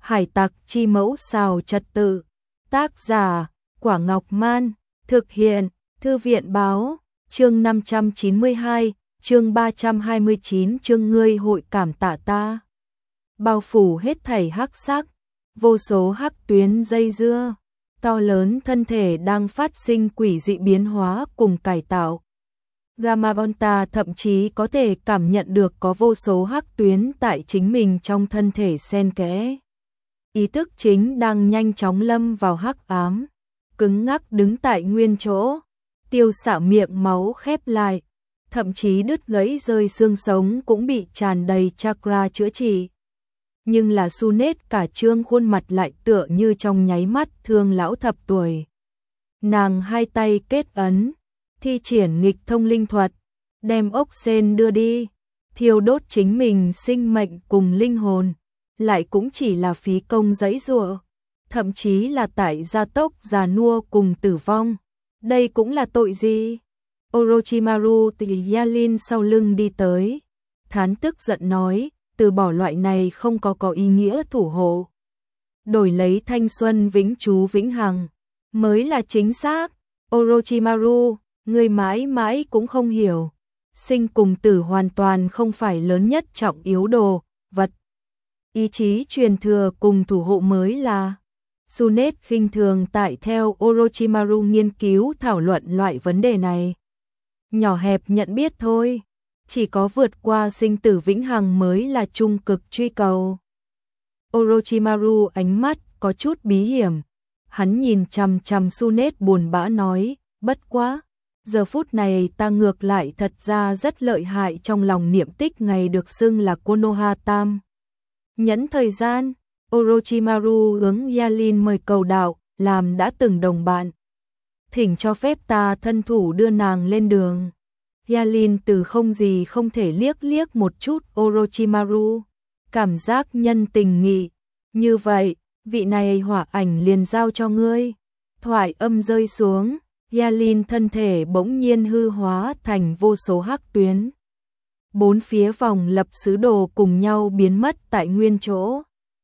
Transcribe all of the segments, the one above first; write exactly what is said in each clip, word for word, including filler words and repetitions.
Hải tặc chi mẫu xào trật tự. Tác giả, Quả Ngọc Man. Thực hiện, Thư viện Báo. Chương năm trăm chín mươi hai, chương ba trăm hai mươi chín, chương ngươi hội cảm tạ ta. Bao phủ hết thảy hắc sắc, vô số hắc tuyến dây dưa, to lớn thân thể đang phát sinh quỷ dị biến hóa cùng cải tạo. Gamabonta thậm chí có thể cảm nhận được có vô số hắc tuyến tại chính mình trong thân thể xen kẽ. Ý thức chính đang nhanh chóng lâm vào hắc ám, cứng ngắc đứng tại nguyên chỗ, tiêu xạ miệng máu khép lại, thậm chí đứt gãy rơi xương sống cũng bị tràn đầy chakra chữa trị. Nhưng là Sunet cả trương khuôn mặt lại tựa như trong nháy mắt thương lão thập tuổi. Nàng hai tay kết ấn, thi triển nghịch thông linh thuật, đem ốc sên đưa đi, thiêu đốt chính mình sinh mệnh cùng linh hồn, lại cũng chỉ là phí công giãy giụa, thậm chí là tại gia tốc già nua cùng tử vong. Đây cũng là tội gì? Orochimaru từ Yalin sau lưng đi tới, thán tức giận nói, từ bỏ loại này không có có ý nghĩa thủ hộ, đổi lấy thanh xuân vĩnh trú vĩnh hằng mới là chính xác. Orochimaru, ngươi mãi mãi cũng không hiểu, sinh cùng tử hoàn toàn không phải lớn nhất trọng yếu đồ vật, ý chí truyền thừa cùng thủ hộ mới là. Sunet khinh thường tại theo Orochimaru nghiên cứu thảo luận loại vấn đề này. Nhỏ hẹp nhận biết thôi, chỉ có vượt qua sinh tử vĩnh hằng mới là trung cực truy cầu. Orochimaru ánh mắt có chút bí hiểm, hắn nhìn chằm chằm Sunet buồn bã nói, bất quá, giờ phút này ta ngược lại thật ra rất lợi hại trong lòng niệm tích ngày được xưng là Konoha Tam. Nhẫn thời gian, Orochimaru hướng Yalin mời cầu đạo, làm đã từng đồng bạn. Thỉnh cho phép ta thân thủ đưa nàng lên đường. Yalin từ không gì không thể liếc liếc một chút Orochimaru, cảm giác nhân tình nghị. Như vậy, vị này hỏa ảnh liền giao cho ngươi. Thoại âm rơi xuống, Yalin thân thể bỗng nhiên hư hóa thành vô số hắc tuyến. Bốn phía vòng lập sứ đồ cùng nhau biến mất tại nguyên chỗ.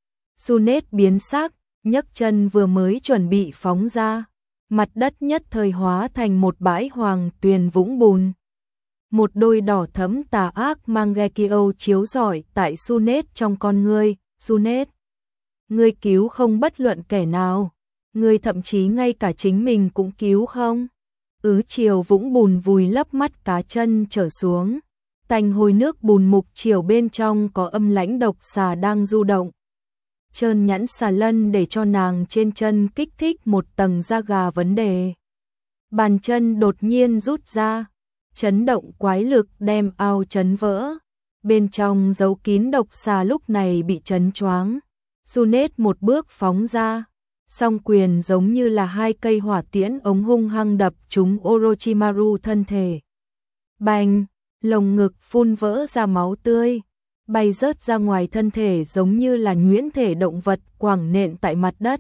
Sunet biến sắc, nhấc chân vừa mới chuẩn bị phóng ra, mặt đất nhất thời hóa thành một bãi hoàng tuyền vũng bùn. Một đôi đỏ thẫm tà ác Mangekyo chiếu rọi tại Sunet trong con ngươi. Sunet, ngươi cứu không bất luận kẻ nào, ngươi thậm chí ngay cả chính mình cũng cứu không. Ứ chiều vũng bùn vùi lấp mắt cá chân trở xuống, tanh hôi nước bùn mục chiều bên trong có âm lãnh độc xà đang du động. Trơn nhẵn xà lân để cho nàng trên chân kích thích một tầng da gà vấn đề. Bàn chân đột nhiên rút ra, chấn động quái lực đem ao chấn vỡ. Bên trong giấu kín độc xà lúc này bị chấn choáng. Sunet một bước phóng ra, song quyền giống như là hai cây hỏa tiễn ống hung hăng đập trúng Orochimaru thân thể. Bành, lồng ngực phun vỡ ra máu tươi, bay rớt ra ngoài thân thể giống như là nhuyễn thể động vật quẳng nện tại mặt đất.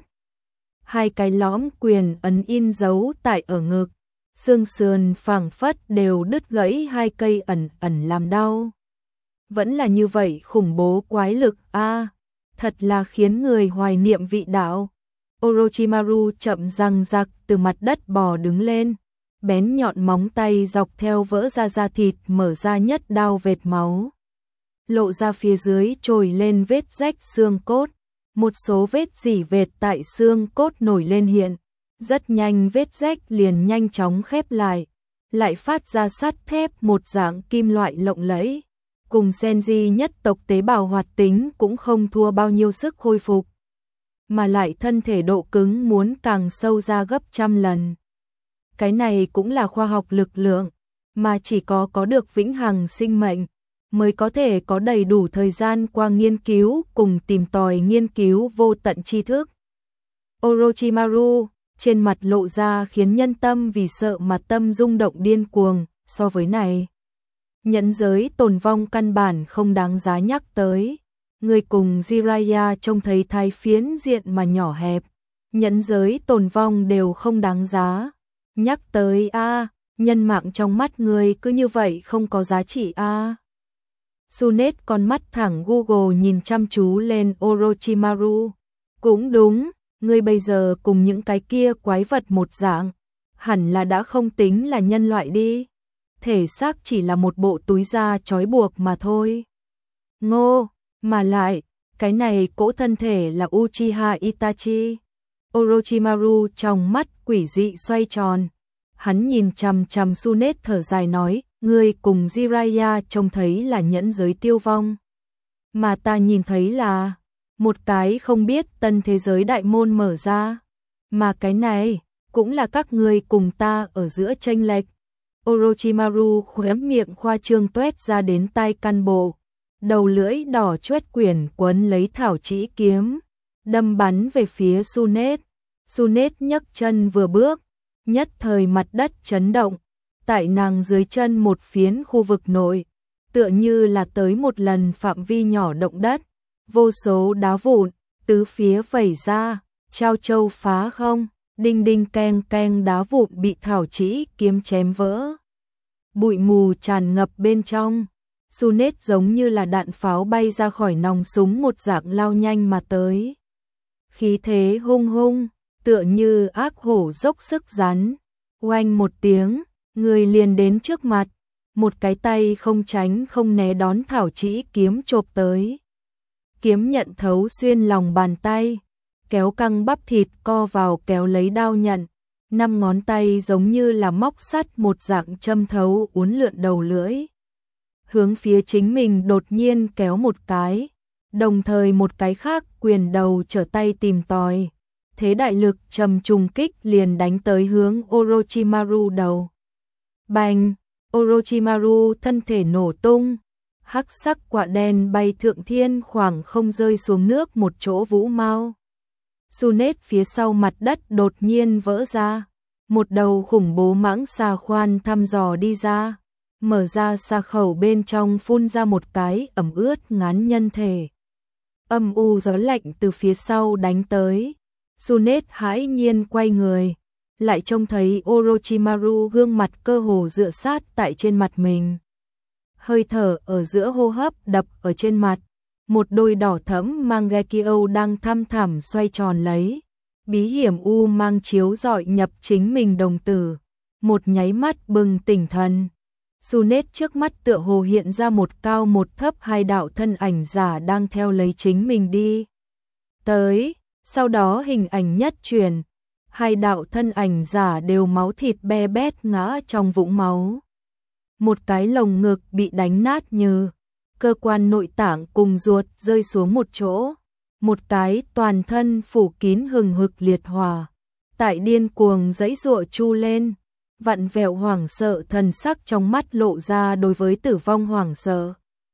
Hai cái lõm quyền ấn in dấu tại ở ngực, xương sườn phảng phất đều đứt gãy, hai cây ẩn ẩn làm đau. Vẫn là như vậy khủng bố quái lực a, à, thật là khiến người hoài niệm vị đạo. Orochimaru chậm răng rặc từ mặt đất bò đứng lên, bén nhọn móng tay dọc theo vỡ ra da thịt mở ra nhất đao vệt máu. Lộ ra phía dưới trồi lên vết rách xương cốt, một số vết rỉ vệt tại xương cốt nổi lên hiện, rất nhanh vết rách liền nhanh chóng khép lại, lại phát ra sắt thép một dạng kim loại lộng lẫy, cùng Senji nhất tộc tế bào hoạt tính cũng không thua bao nhiêu sức khôi phục, mà lại thân thể độ cứng muốn càng sâu ra gấp trăm lần. Cái này cũng là khoa học lực lượng, mà chỉ có có được vĩnh hằng sinh mệnh mới có thể có đầy đủ thời gian qua nghiên cứu cùng tìm tòi nghiên cứu vô tận tri thức. Orochimaru trên mặt lộ ra khiến nhân tâm vì sợ mà tâm rung động điên cuồng. So với này, nhẫn giới tồn vong căn bản không đáng giá nhắc tới. Người cùng Jiraiya trông thấy thái phiến diện mà nhỏ hẹp, nhẫn giới tồn vong đều không đáng giá nhắc tới a, à, nhân mạng trong mắt người cứ như vậy không có giá trị a. À. Sunet con mắt thẳng Google nhìn chăm chú lên Orochimaru, Cũng đúng, ngươi bây giờ cùng những cái kia quái vật một dạng, hẳn là đã không tính là nhân loại đi. Thể xác chỉ là một bộ túi da trói buộc mà thôi. Ngô, mà lại, cái này cỗ thân thể là Uchiha Itachi. Orochimaru trong mắt quỷ dị xoay tròn. Hắn nhìn chằm chằm Tsunade thở dài nói, ngươi cùng Jiraiya trông thấy là nhẫn giới tiêu vong. Mà ta nhìn thấy là một cái không biết tân thế giới đại môn mở ra. Mà cái này cũng là các ngươi cùng ta ở giữa chênh lệch. Orochimaru khóe miệng khoa trương tuét ra đến tai căn bộ. Đầu lưỡi đỏ chóét quyển quấn lấy thảo chỉ kiếm, đâm bắn về phía Tsunade. Tsunade nhấc chân vừa bước, nhất thời mặt đất chấn động, tại nàng dưới chân một phiến khu vực nội, tựa như là tới một lần phạm vi nhỏ động đất, vô số đá vụn tứ phía vẩy ra, trao châu phá không, đinh đinh keng keng đá vụn bị thảo chỉ kiếm chém vỡ. Bụi mù tràn ngập bên trong. Tsunade giống như là đạn pháo bay ra khỏi nòng súng một dạng lao nhanh mà tới. Khí thế hung hung, tựa như ác hổ dốc sức rắn. Oanh một tiếng, người liền đến trước mặt, một cái tay không tránh không né đón thảo chỉ kiếm chộp tới. Kiếm nhận thấu xuyên lòng bàn tay, kéo căng bắp thịt co vào kéo lấy đao nhận. Năm ngón tay giống như là móc sắt một dạng châm thấu uốn lượn đầu lưỡi. Hướng phía chính mình đột nhiên kéo một cái, đồng thời một cái khác quyền đầu trở tay tìm tòi. Thế đại lực trầm trùng kích liền đánh tới hướng Orochimaru đầu. Bành, Orochimaru thân thể nổ tung, hắc sắc quạ đen bay thượng thiên khoảng không rơi xuống nước một chỗ vũ mau. Tsunade phía sau mặt đất đột nhiên vỡ ra, một đầu khủng bố mãng xà khoan thăm dò đi ra. Mở ra xà khẩu bên trong phun ra một cái ẩm ướt ngán nhân thể. Âm u gió lạnh từ phía sau đánh tới. Tsunade hãi nhiên quay người, lại trông thấy Orochimaru gương mặt cơ hồ dựa sát tại trên mặt mình. Hơi thở ở giữa hô hấp đập ở trên mặt, một đôi đỏ thẫm Mangekyo đang thăm thẳm xoay tròn lấy. Bí hiểm u mang chiếu rọi nhập chính mình đồng tử, một nháy mắt bừng tỉnh thần. Tsunade trước mắt tựa hồ hiện ra một cao một thấp hai đạo thân ảnh giả đang theo lấy chính mình đi tới, sau đó hình ảnh nhất chuyển, hai đạo thân ảnh giả đều máu thịt be bét ngã trong vũng máu. Một cái lồng ngực bị đánh nát như cơ quan nội tạng cùng ruột rơi xuống một chỗ, một cái toàn thân phủ kín hừng hực liệt hỏa, tại điên cuồng giãy giụa chu lên. Vặn vẹo hoảng sợ thần sắc trong mắt lộ ra đối với tử vong hoảng sợ.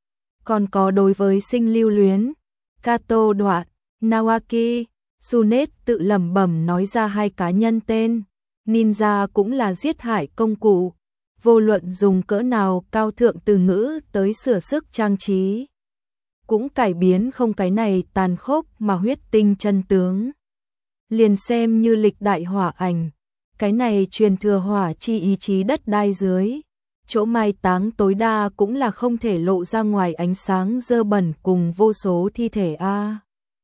Còn có đối với sinh lưu luyến. Kato Đoạt, Nawaki, Tsunade tự lẩm bẩm nói ra hai cá nhân tên. Ninja cũng là giết hại công cụ. Vô luận dùng cỡ nào cao thượng từ ngữ tới sửa sức trang trí. Cũng cải biến không cái này tàn khốc mà huyết tinh chân tướng. Liền xem như lịch đại hỏa ảnh. Cái này truyền thừa hỏa chi ý chí đất đai dưới, chỗ mai táng tối đa cũng là không thể lộ ra ngoài ánh sáng dơ bẩn cùng vô số thi thể a.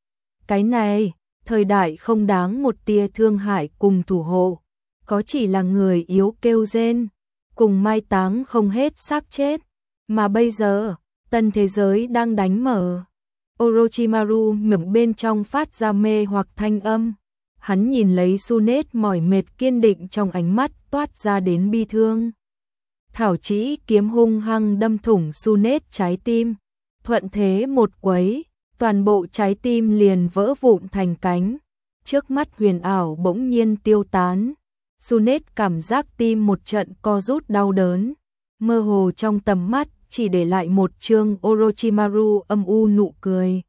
Cái này, thời đại không đáng một tia thương hại cùng thủ hộ, có chỉ là người yếu kêu rên, cùng mai táng không hết xác chết, mà bây giờ, tân thế giới đang đánh mở. Orochimaru miệng bên trong phát ra mê hoặc thanh âm. Hắn nhìn lấy Tsunade mỏi mệt kiên định trong ánh mắt toát ra đến bi thương. Thảo chỉ kiếm hung hăng đâm thủng Tsunade trái tim, thuận thế một quấy, toàn bộ trái tim liền vỡ vụn thành cánh. Trước mắt huyền ảo bỗng nhiên tiêu tán. Tsunade cảm giác tim một trận co rút đau đớn, mơ hồ trong tầm mắt chỉ để lại một trương Orochimaru âm u nụ cười.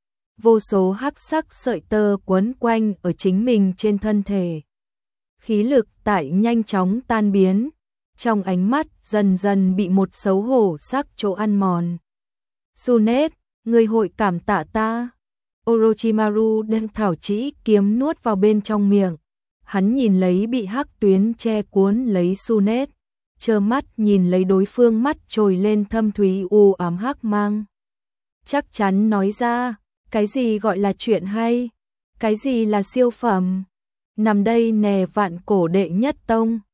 Vô số hắc sắc sợi tơ quấn quanh ở chính mình trên thân thể. Khí lực tại nhanh chóng tan biến, trong ánh mắt dần dần bị một xấu hổ sắc chỗ ăn mòn. Tsunade, người hội cảm tạ ta. Orochimaru đem thảo chỉ kiếm nuốt vào bên trong miệng. Hắn nhìn lấy bị hắc tuyến che cuốn lấy Tsunade, trơ mắt nhìn lấy đối phương mắt trồi lên thâm thúy u ám hắc mang. Chắc chắn nói ra, cái gì gọi là chuyện hay? Cái gì là siêu phẩm? Nằm đây nè vạn cổ đệ nhất tông.